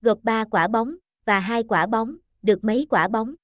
gộp 3 quả bóng, và 2 quả bóng, được mấy quả bóng.